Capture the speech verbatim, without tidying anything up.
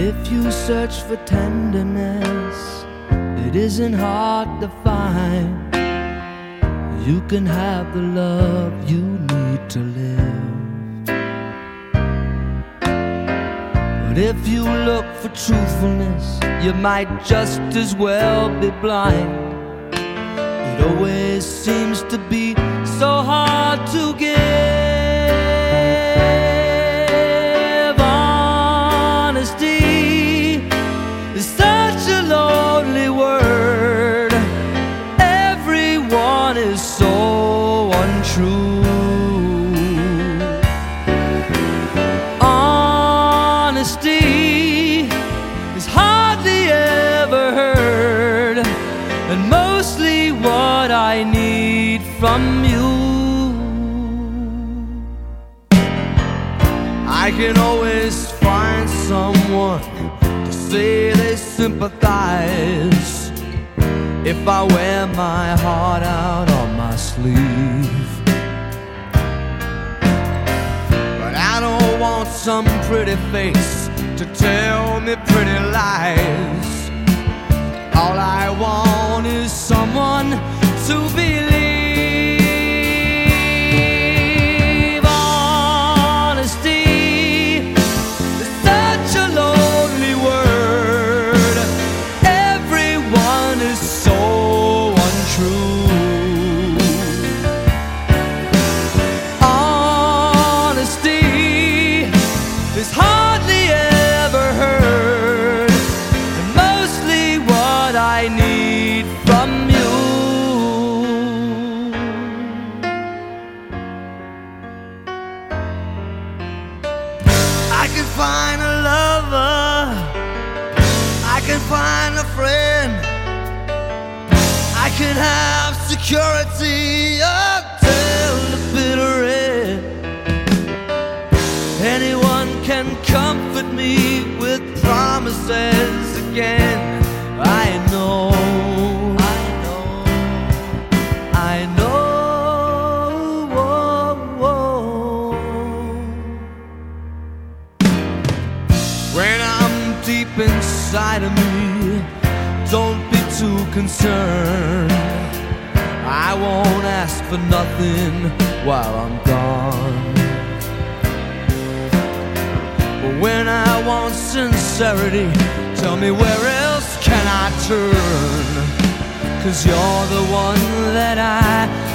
if you search for tenderness, it isn't hard to find. You can have the love you need to live. But if you look for truthfulness, you might just as well be blind. It always seems to be so hard to give. Honesty is such a lonely word. Everyone is so untrue. Honesty is hardly ever heard, and mostly what I need from you. I can always find someone to say they sympathize if I wear my heart out on my sleeve. But I don't want some pretty face to tell me pretty lies. All I want is someone to believe. Honesty is such a lonely word. Everyone is so untrue. Honesty is hardly ever heard, and mostly what I need from you. I can find a lover, I can find a friend, I can have security until the bitter end. Anyone can comfort me with promises again. I know, I know, I know. Whoa, whoa. When I'm deep inside of me, don't be too concerned. I won't ask for nothing while I'm gone. But when I want sincerity, tell me where else can I turn? 'Cause you're the one that I